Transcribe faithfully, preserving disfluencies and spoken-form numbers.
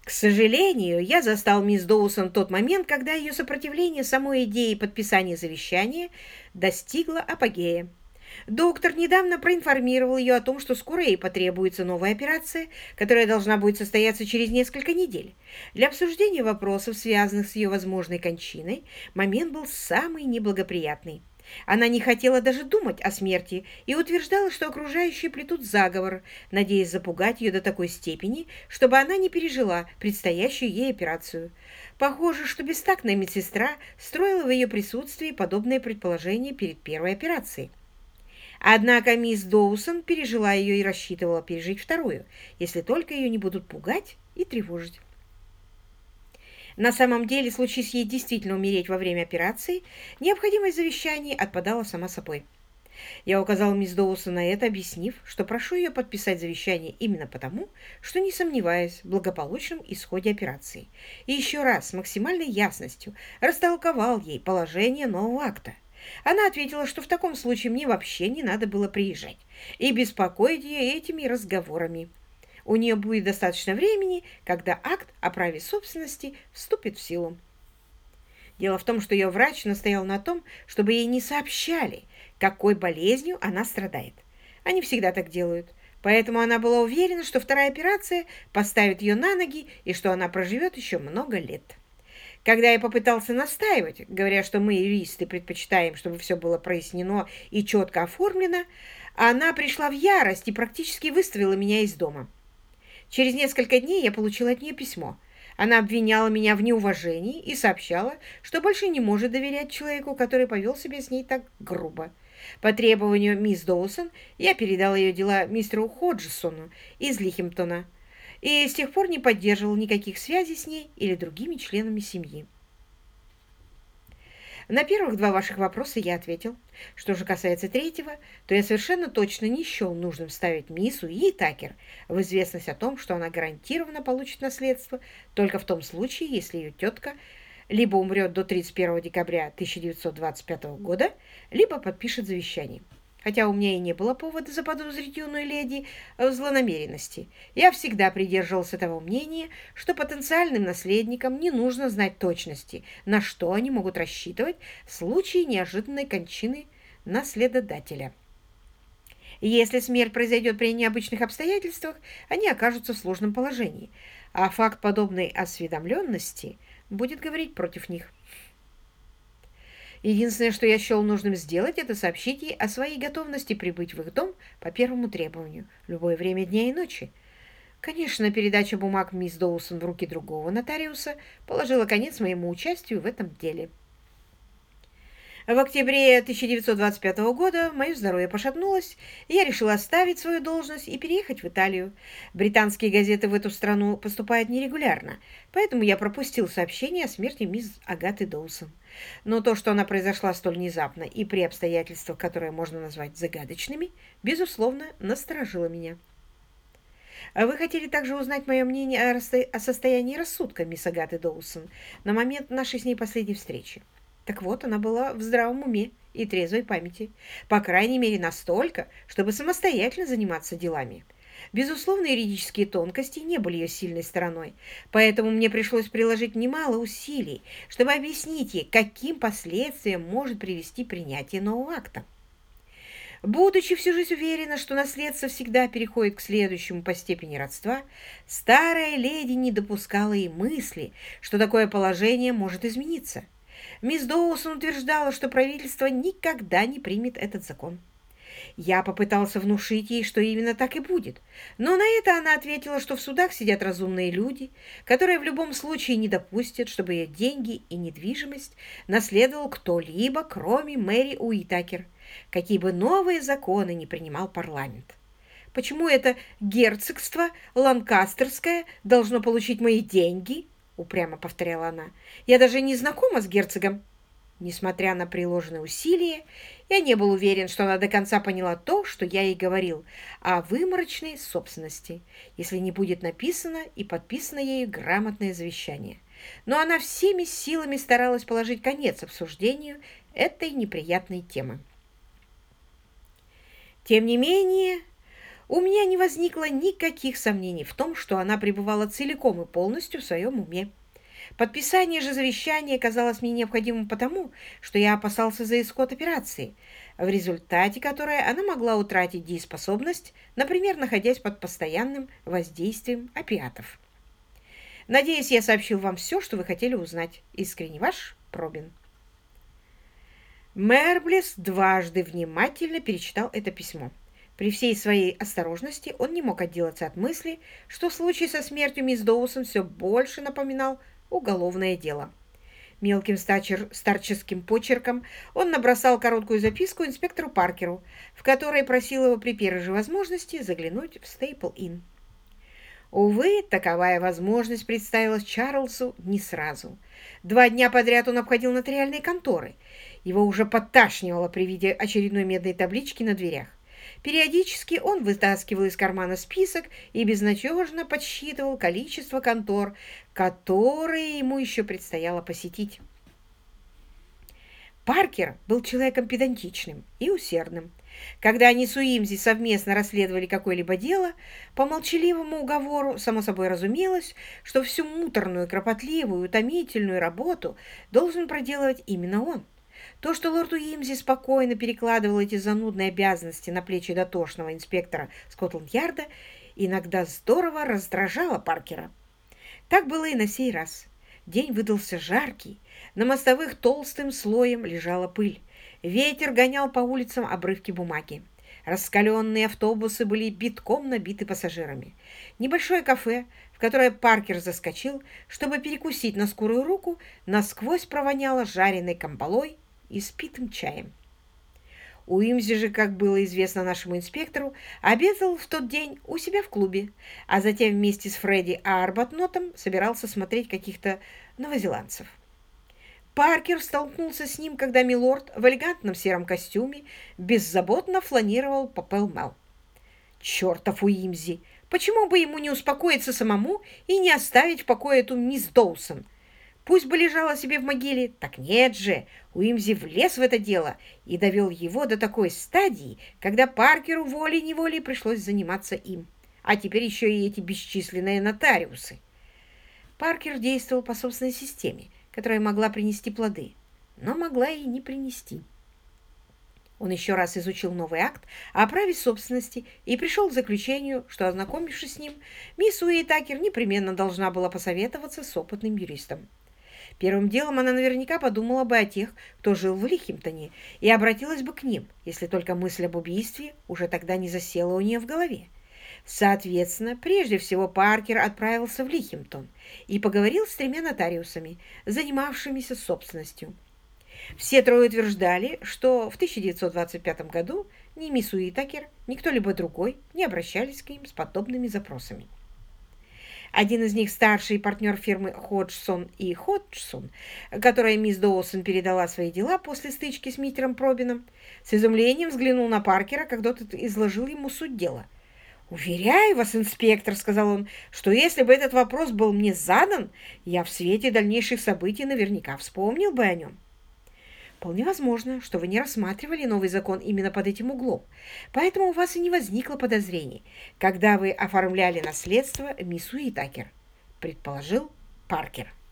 К сожалению, я застал мисс Доусон в тот момент, когда ее сопротивление самой идее подписания завещания достигло апогея. Доктор недавно проинформировал ее о том, что скоро ей потребуется новая операция, которая должна будет состояться через несколько недель. Для обсуждения вопросов, связанных с ее возможной кончиной, момент был самый неблагоприятный. Она не хотела даже думать о смерти и утверждала, что окружающие плетут заговор, надеясь запугать ее до такой степени, чтобы она не пережила предстоящую ей операцию. Похоже, что бестактная медсестра строила в ее присутствии подобные предположения перед первой операцией. Однако мисс Доусон пережила ее и рассчитывала пережить вторую, если только ее не будут пугать и тревожить. На самом деле, случись ей действительно умереть во время операции, необходимость завещания отпадала сама собой. Я указал мисс Доусон на это, объяснив, что прошу ее подписать завещание именно потому, что не сомневаюсь в благополучном исходе операции. И еще раз с максимальной ясностью растолковал ей положение нового акта. Она ответила, что в таком случае мне вообще не надо было приезжать и беспокоить ее этими разговорами. У нее будет достаточно времени, когда акт о праве собственности вступит в силу. Дело в том, что ее врач настоял на том, чтобы ей не сообщали, какой болезнью она страдает. Они всегда так делают. Поэтому она была уверена, что вторая операция поставит ее на ноги и что она проживет еще много лет. Когда я попытался настаивать, говоря, что мы, юристы, предпочитаем, чтобы все было прояснено и четко оформлено, она пришла в ярость и практически выставила меня из дома. Через несколько дней я получила от нее письмо. Она обвиняла меня в неуважении и сообщала, что больше не может доверять человеку, который повел себя с ней так грубо. По требованию мисс Доусон я передала ее дела мистеру Ходжсону из Лихимптона и с тех пор не поддерживал никаких связей с ней или другими членами семьи. На первых два ваших вопроса я ответил. Что же касается третьего, то я совершенно точно не счел нужным ставить мисс Уитакер в известность о том, что она гарантированно получит наследство только в том случае, если ее тетка либо умрет до тридцать первого декабря тысяча девятьсот двадцать пятого года, либо подпишет завещание. Хотя у меня и не было повода заподозрить юную леди в злонамеренности, я всегда придерживался того мнения, что потенциальным наследникам не нужно знать точности, на что они могут рассчитывать в случае неожиданной кончины наследодателя. Если смерть произойдет при необычных обстоятельствах, они окажутся в сложном положении, а факт подобной осведомленности будет говорить против них. Единственное, что я счел нужным сделать, это сообщить ей о своей готовности прибыть в их дом по первому требованию, в любое время дня и ночи. Конечно, передача бумаг мисс Доусон в руки другого нотариуса положила конец моему участию в этом деле. В октябре тысяча девятьсот двадцать пятого года мое здоровье пошатнулось, и я решила оставить свою должность и переехать в Италию. Британские газеты в эту страну поступают нерегулярно, поэтому я пропустил сообщение о смерти мисс Агаты Доусон. Но то, что она произошла столь внезапно и при обстоятельствах, которые можно назвать загадочными, безусловно, насторожило меня. Вы хотели также узнать мое мнение о, расто... о состоянии рассудка мисс Агаты Доусон на момент нашей с ней последней встречи. Так вот, она была в здравом уме и трезвой памяти, по крайней мере настолько, чтобы самостоятельно заниматься делами. Безусловно, юридические тонкости не были ее сильной стороной, поэтому мне пришлось приложить немало усилий, чтобы объяснить ей, каким последствиям может привести принятие нового акта. Будучи всю жизнь уверена, что наследство всегда переходит к следующему по степени родства, старая леди не допускала и мысли, что такое положение может измениться. Мисс Доусон утверждала, что правительство никогда не примет этот закон. Я попытался внушить ей, что именно так и будет, но на это она ответила, что в судах сидят разумные люди, которые в любом случае не допустят, чтобы ее деньги и недвижимость наследовал кто-либо, кроме Мэри Уитакер, какие бы новые законы не принимал парламент. Почему это герцогство Ланкастерское должно получить мои деньги? — упрямо повторяла она. «Я даже не знакома с герцогом». Несмотря на приложенные усилия, я не был уверен, что она до конца поняла то, что я ей говорил о выморочной собственности, если не будет написано и подписано ею грамотное завещание. Но она всеми силами старалась положить конец обсуждению этой неприятной темы. Тем не менее, У меня не возникло никаких сомнений в том, что она пребывала целиком и полностью в своем уме. Подписание же завещания казалось мне необходимым потому, что я опасался за исход операции, в результате которой она могла утратить дееспособность, например, находясь под постоянным воздействием опиатов. Надеюсь, я сообщил вам все, что вы хотели узнать. Искренне ваш Пробин. Мерблес дважды внимательно перечитал это письмо. При всей своей осторожности он не мог отделаться от мысли, что случай со смертью мисс Доусон все больше напоминал уголовное дело. Мелким стачер, старческим почерком он набросал короткую записку инспектору Паркеру, в которой просил его при первой же возможности заглянуть в Стейпл-Инн. Увы, таковая возможность представилась Чарльзу не сразу. Два дня подряд он обходил нотариальные конторы. Его уже подташнивало при виде очередной медной таблички на дверях. Периодически он вытаскивал из кармана список и безнадежно подсчитывал количество контор, которые ему еще предстояло посетить. Паркер был человеком педантичным и усердным. Когда они с Уимзи совместно расследовали какое-либо дело, по молчаливому уговору, само собой разумелось, что всю муторную, кропотливую, утомительную работу должен проделывать именно он. То, что лорд Уимзи спокойно перекладывал эти занудные обязанности на плечи дотошного инспектора Скотланд-Ярда, иногда здорово раздражало Паркера. Так было и на сей раз. День выдался жаркий, на мостовых толстым слоем лежала пыль. Ветер гонял по улицам обрывки бумаги. Раскаленные автобусы были битком набиты пассажирами. Небольшое кафе, в которое Паркер заскочил, чтобы перекусить на скорую руку, насквозь провоняло жареной камбалой и спитым чаем. Уимзи же, как было известно нашему инспектору, обедал в тот день у себя в клубе, а затем вместе с Фредди Арбатнотом собирался смотреть каких-то новозеландцев. Паркер столкнулся с ним, когда милорд в элегантном сером костюме беззаботно фланировал по Пэлл-Мэлл. «Чертов Уимзи! Почему бы ему не успокоиться самому и не оставить в покое эту мисс Доусон? Пусть бы лежала себе в могиле. Так нет же, Уимзи влез в это дело и довел его до такой стадии, когда Паркеру волей-неволей пришлось заниматься им. А теперь еще и эти бесчисленные нотариусы». Паркер действовал по собственной системе, которая могла принести плоды, но могла и не принести. Он еще раз изучил новый акт о праве собственности и пришел к заключению, что, ознакомившись с ним, мисс Уитакер непременно должна была посоветоваться с опытным юристом. Первым делом она наверняка подумала бы о тех, кто жил в Лихимптоне, и обратилась бы к ним, если только мысль об убийстве уже тогда не засела у нее в голове. Соответственно, прежде всего Паркер отправился в Лихимптон и поговорил с тремя нотариусами, занимавшимися собственностью. Все трое утверждали, что в тысяча девятьсот двадцать пятом году ни мисс Уитакер, ни кто-либо другой не обращались к ним с подобными запросами. Один из них, старший партнер фирмы Ходжсон и Ходжсон, которой мисс Доусон передала свои дела после стычки с мистером Пробином, с изумлением взглянул на Паркера, когда тот изложил ему суть дела. «Уверяю вас, инспектор, — сказал он, — что если бы этот вопрос был мне задан, я в свете дальнейших событий наверняка вспомнил бы о нем». Вполне возможно, что вы не рассматривали новый закон именно под этим углом, поэтому у вас и не возникло подозрений, когда вы оформляли наследство мисс Уитакер, предположил Паркер.